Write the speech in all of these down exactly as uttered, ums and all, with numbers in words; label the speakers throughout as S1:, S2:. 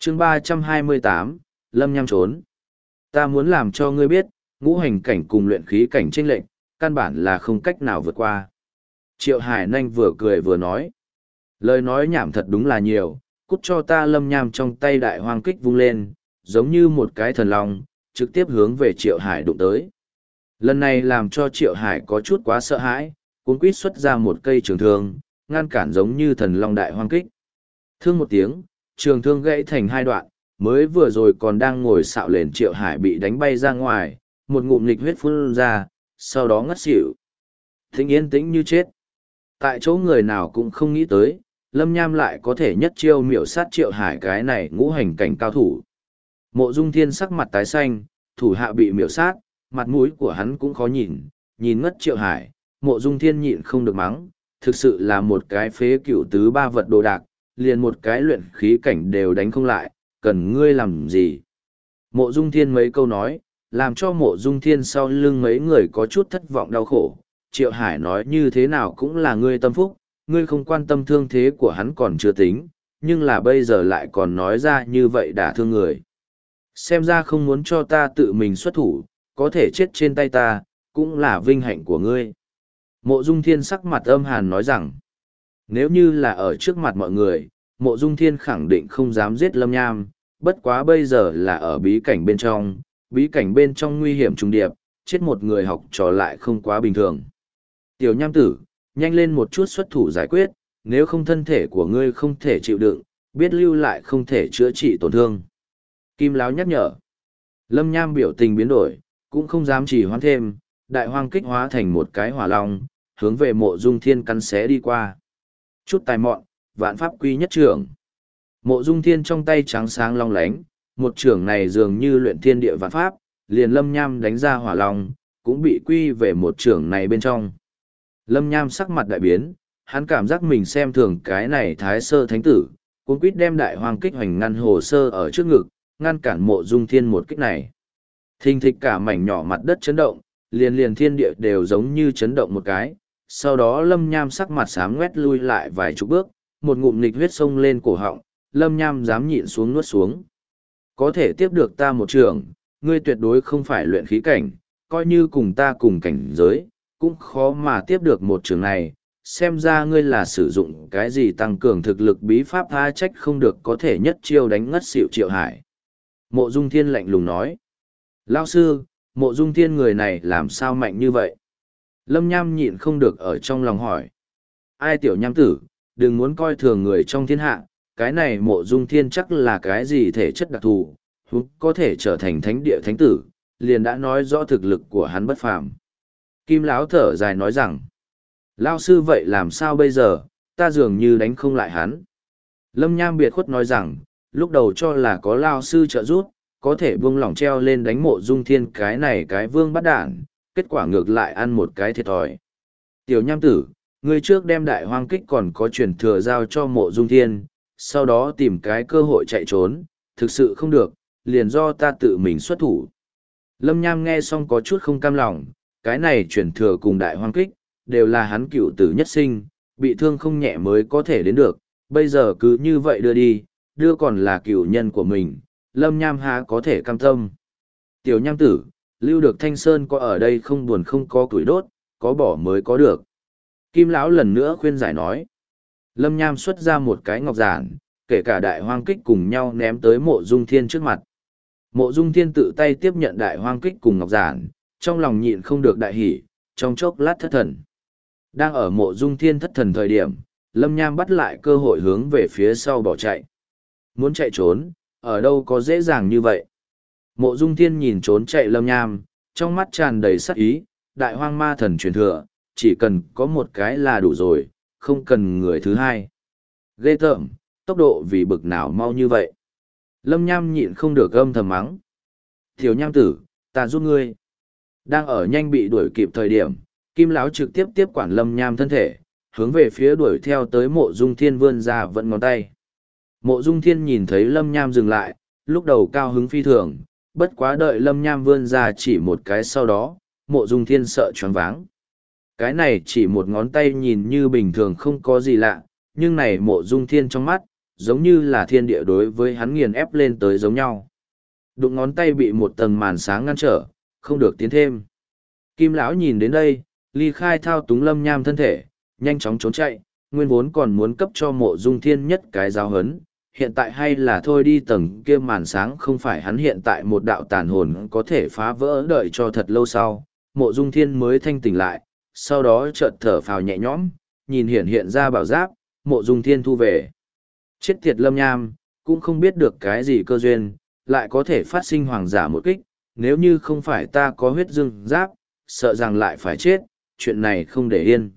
S1: chương ba trăm hai mươi tám, Lâm Nham trốn. Ta muốn làm cho ngươi biết, ngũ hành cảnh cùng luyện khí cảnh chênh lệnh, căn bản là không cách nào vượt qua. Triệu Hải Nanh vừa cười vừa nói. Lời nói nhảm thật đúng là nhiều, cút cho ta. Lâm Nham trong tay đại hoang kích vung lên, giống như một cái thần long, trực tiếp hướng về Triệu Hải đụng tới. Lần này làm cho Triệu Hải có chút quá sợ hãi, cuốn quýt xuất ra một cây trường thương, ngăn cản giống như thần long đại hoang kích. Thương một tiếng, trường thương gãy thành hai đoạn, mới vừa rồi còn đang ngồi xạo lên Triệu Hải bị đánh bay ra ngoài, một ngụm nghịch huyết phun ra, sau đó ngất xỉu. Thính yên tĩnh như chết. Tại chỗ người nào cũng không nghĩ tới, Lâm Nham lại có thể nhất chiêu miểu sát Triệu Hải cái này ngũ hành cảnh cao thủ. Mộ Dung Thiên sắc mặt tái xanh, thủ hạ bị miểu sát, mặt mũi của hắn cũng khó nhìn, nhìn ngất Triệu Hải, Mộ Dung Thiên nhịn không được mắng, thực sự là một cái phế cựu tứ ba vật đồ đạc, liền một cái luyện khí cảnh đều đánh không lại, cần ngươi làm gì? Mộ Dung Thiên mấy câu nói, làm cho Mộ Dung Thiên sau lưng mấy người có chút thất vọng đau khổ. Triệu Hải nói như thế nào cũng là ngươi tâm phúc, ngươi không quan tâm thương thế của hắn còn chưa tính, nhưng là bây giờ lại còn nói ra như vậy đả thương người. Xem ra không muốn cho ta tự mình xuất thủ, có thể chết trên tay ta, cũng là vinh hạnh của ngươi. Mộ Dung Thiên sắc mặt âm hàn nói rằng, nếu như là ở trước mặt mọi người, Mộ Dung Thiên khẳng định không dám giết Lâm Nham, bất quá bây giờ là ở bí cảnh bên trong, bí cảnh bên trong nguy hiểm trùng điệp, chết một người học trò lại không quá bình thường. Tiểu Nham tử, nhanh lên một chút xuất thủ giải quyết, nếu không thân thể của ngươi không thể chịu đựng, biết lưu lại không thể chữa trị tổn thương. Kim Láo nhắc nhở. Lâm Nham biểu tình biến đổi, cũng không dám trì hoãn thêm, đại hoang kích hóa thành một cái hỏa long, hướng về Mộ Dung Thiên cắn xé đi qua. Chút tài mọn, vạn pháp quy nhất trưởng. Mộ Dung Thiên trong tay trắng sáng long lánh, một trưởng này dường như luyện thiên địa vạn pháp, liền Lâm Nham đánh ra hỏa long, cũng bị quy về một trưởng này bên trong. Lâm Nham sắc mặt đại biến, hắn cảm giác mình xem thường cái này thái sơ thánh tử, cuốn quýt đem đại hoang kích hoành ngăn hồ sơ ở trước ngực, ngăn cản Mộ Dung Thiên một kích này. Thình thịch cả mảnh nhỏ mặt đất chấn động, liền liền thiên địa đều giống như chấn động một cái. Sau đó Lâm Nham sắc mặt xám ngoét lui lại vài chục bước, một ngụm nghịch huyết sông lên cổ họng, Lâm Nham dám nhịn xuống nuốt xuống. Có thể tiếp được ta một trường, ngươi tuyệt đối không phải luyện khí cảnh, coi như cùng ta cùng cảnh giới, cũng khó mà tiếp được một trường này. Xem ra ngươi là sử dụng cái gì tăng cường thực lực bí pháp tha trách không được có thể nhất chiêu đánh ngất xỉu Triệu Hải. Mộ Dung Thiên lạnh lùng nói. Lao sư, Mộ Dung Thiên người này làm sao mạnh như vậy? Lâm Nham nhịn không được ở trong lòng hỏi. Ai tiểu nham tử, đừng muốn coi thường người trong thiên hạ, cái này Mộ Dung Thiên chắc là cái gì thể chất đặc thù, hắn có thể trở thành thánh địa thánh tử, liền đã nói rõ thực lực của hắn bất phàm. Kim Láo thở dài nói rằng, Lao sư vậy làm sao bây giờ, ta dường như đánh không lại hắn. Lâm Nham biệt khuất nói rằng, lúc đầu cho là có Lao sư trợ giúp, có thể buông lỏng treo lên đánh Mộ Dung Thiên cái này cái vương bắt đản, kết quả ngược lại ăn một cái thiệt thòi. Tiểu Nham tử, ngươi trước đem đại hoang kích còn có truyền thừa giao cho Mộ Dung Thiên, sau đó tìm cái cơ hội chạy trốn, thực sự không được, liền do ta tự mình xuất thủ. Lâm Nham nghe xong có chút không cam lòng, cái này truyền thừa cùng đại hoang kích, đều là hắn cựu tử nhất sinh, bị thương không nhẹ mới có thể đến được, bây giờ cứ như vậy đưa đi, đưa còn là cựu nhân của mình, Lâm Nham há có thể cam tâm. Tiểu Nham tử, lưu được Thanh Sơn có ở đây không buồn không có củi đốt, có bỏ mới có được. Kim Lão lần nữa khuyên giải nói. Lâm Nham xuất ra một cái ngọc giản, kể cả đại hoang kích cùng nhau ném tới Mộ Dung Thiên trước mặt. Mộ Dung Thiên tự tay tiếp nhận đại hoang kích cùng ngọc giản, trong lòng nhịn không được đại hỉ, trong chốc lát thất thần. Đang ở Mộ Dung Thiên thất thần thời điểm, Lâm Nham bắt lại cơ hội hướng về phía sau bỏ chạy. Muốn chạy trốn, ở đâu có dễ dàng như vậy. Mộ Dung Thiên nhìn trốn chạy Lâm Nham, trong mắt tràn đầy sát ý, đại hoang ma thần truyền thừa, chỉ cần có một cái là đủ rồi, không cần người thứ hai. Ghê tởm, tốc độ vì bực nào mau như vậy. Lâm Nham nhịn không được âm thầm mắng. Tiểu Nham tử, ta giúp ngươi. Đang ở nhanh bị đuổi kịp thời điểm, Kim Láo trực tiếp tiếp quản Lâm Nham thân thể, hướng về phía đuổi theo tới Mộ Dung Thiên vươn ra vẫn ngón tay. Mộ Dung Thiên nhìn thấy Lâm Nham dừng lại, lúc đầu cao hứng phi thường, bất quá đợi Lâm Nham vươn ra chỉ một cái sau đó, Mộ Dung Thiên sợ choáng váng. Cái này chỉ một ngón tay nhìn như bình thường không có gì lạ, nhưng này Mộ Dung Thiên trong mắt, giống như là thiên địa đối với hắn nghiền ép lên tới giống nhau. Đụng ngón tay bị một tầng màn sáng ngăn trở, không được tiến thêm. Kim lão nhìn đến đây, ly khai thao túng Lâm Nham thân thể, nhanh chóng trốn chạy, nguyên vốn còn muốn cấp cho Mộ Dung Thiên nhất cái giáo hấn, hiện tại hay là thôi đi, tầng kia màn sáng không phải hắn hiện tại một đạo tàn hồn có thể phá vỡ, đợi cho thật lâu sau, Mộ Dung Thiên mới thanh tỉnh lại, sau đó chợt thở phào nhẹ nhõm, nhìn hiện hiện ra bảo giáp, Mộ Dung Thiên thu về. Chết tiệt Lâm Nham, cũng không biết được cái gì cơ duyên, lại có thể phát sinh hoàng giả một kích, nếu như không phải ta có huyết dương giáp, sợ rằng lại phải chết, chuyện này không để yên.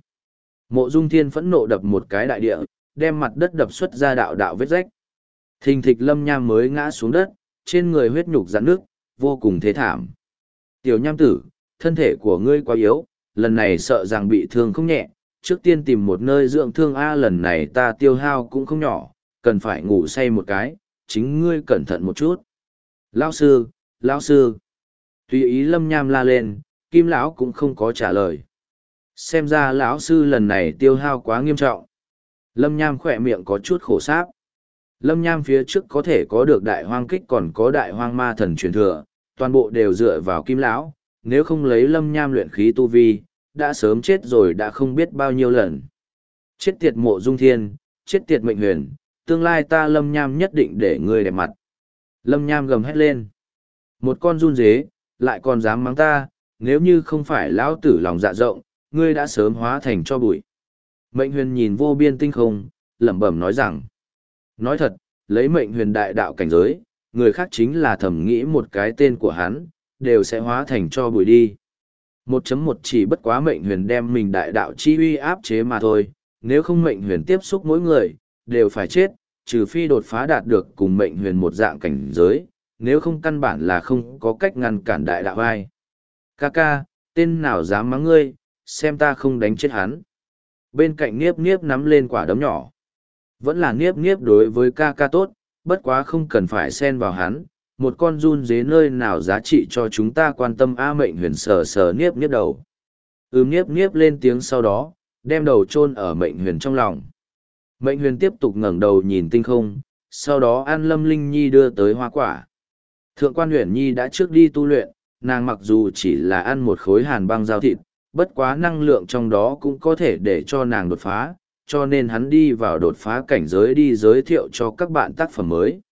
S1: Mộ Dung Thiên phẫn nộ đập một cái đại địa, đem mặt đất đập xuất ra đạo đạo vết rách. Thình thịch Lâm Nham mới ngã xuống đất, trên người huyết nhục rạn nước, vô cùng thế thảm. Tiểu Nham tử, thân thể của ngươi quá yếu, lần này sợ rằng bị thương không nhẹ, trước tiên tìm một nơi dưỡng thương a, lần này ta tiêu hao cũng không nhỏ, cần phải ngủ say một cái, chính ngươi cẩn thận một chút. Lão sư, lão sư. Tùy ý Lâm Nham la lên, Kim lão cũng không có trả lời. Xem ra lão sư lần này tiêu hao quá nghiêm trọng. Lâm Nham khỏe miệng có chút khổ sáp. Lâm Nham phía trước có thể có được đại hoang kích còn có đại hoang ma thần truyền thừa, toàn bộ đều dựa vào Kim lão, nếu không lấy Lâm Nham luyện khí tu vi, đã sớm chết rồi đã không biết bao nhiêu lần. Chết tiệt Mộ Dung Thiên, chết tiệt Mệnh Huyền, tương lai ta Lâm Nham nhất định để ngươi đẹp mặt. Lâm Nham gầm hét lên. Một con run dế, lại còn dám mắng ta, nếu như không phải lão tử lòng dạ rộng, ngươi đã sớm hóa thành cho bụi. Mệnh Huyền nhìn vô biên tinh không, lẩm bẩm nói rằng. Nói thật, lấy Mệnh Huyền đại đạo cảnh giới, người khác chính là thầm nghĩ một cái tên của hắn, đều sẽ hóa thành cho bụi đi. một chấm một chỉ bất quá Mệnh Huyền đem mình đại đạo chi uy áp chế mà thôi, nếu không Mệnh Huyền tiếp xúc mỗi người, đều phải chết, trừ phi đột phá đạt được cùng Mệnh Huyền một dạng cảnh giới, nếu không căn bản là không có cách ngăn cản đại đạo ai. Ca ca, tên nào dám mắng ngươi, xem ta không đánh chết hắn. Bên cạnh Niếp Niếp nắm lên quả đấm nhỏ. Vẫn là Niếp Niếp đối với ca ca tốt, bất quá không cần phải xen vào hắn, một con run dế nơi nào giá trị cho chúng ta quan tâm. A Mệnh Huyền sờ sờ Niếp Niếp đầu. Ừm Niếp Niếp lên tiếng sau đó, đem đầu chôn ở Mệnh Huyền trong lòng. Mệnh Huyền tiếp tục ngẩng đầu nhìn tinh không, sau đó an Lâm Linh Nhi đưa tới hoa quả. Thượng quan Huyền Nhi đã trước đi tu luyện, nàng mặc dù chỉ là ăn một khối hàn băng giao thịt, bất quá năng lượng trong đó cũng có thể để cho nàng đột phá, cho nên hắn đi vào đột phá cảnh giới đi giới thiệu cho các bạn tác phẩm mới.